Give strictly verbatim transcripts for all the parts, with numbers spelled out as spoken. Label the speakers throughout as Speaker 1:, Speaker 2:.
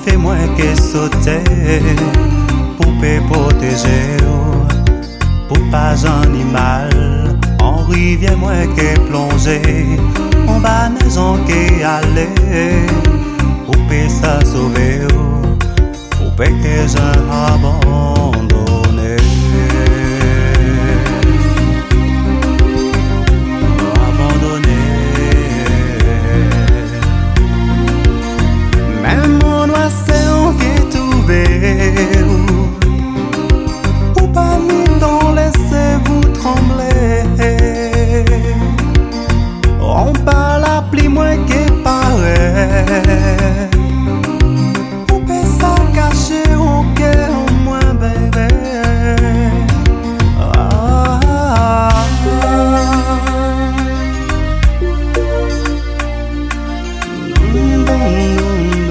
Speaker 1: fait moins que sauter pour pe protéger pour pas animal en rivière moins que plonger en bas maison que aller pour pe ça sauver pour pe que j'en abandonné abandonné même mon oiseau qui est trouvé pour pas mis dans laissez-vous trembler on parle la pli moins que paraît pour pas ça cacher au cœur au moins bébé ah, ah, ah. Mm, mm,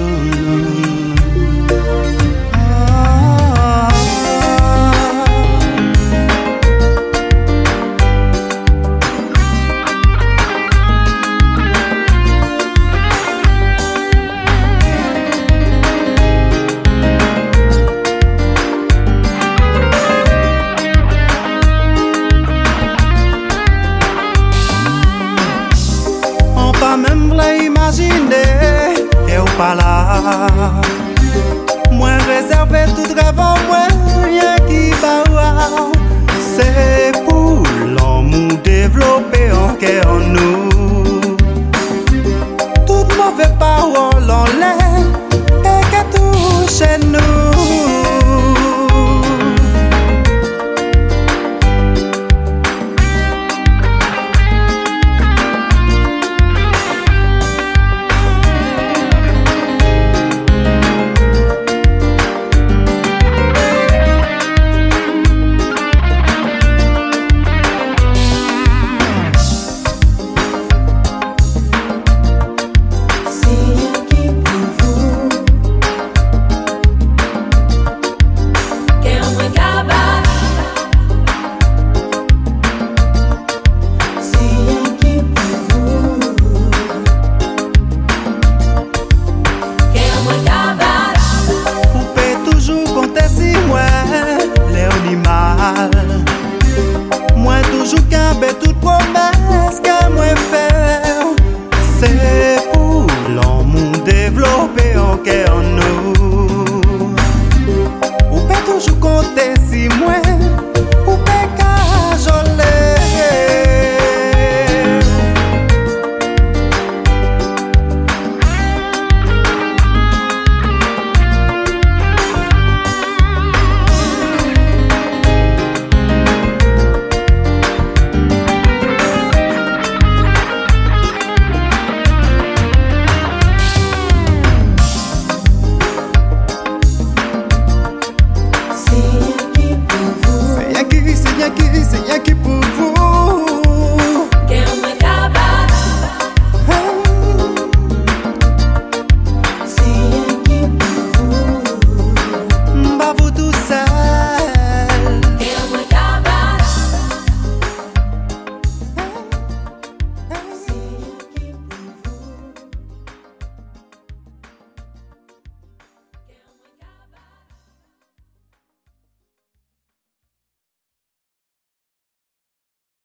Speaker 1: même v'lait imaginer et ou pas là moi réservé tout rêve moi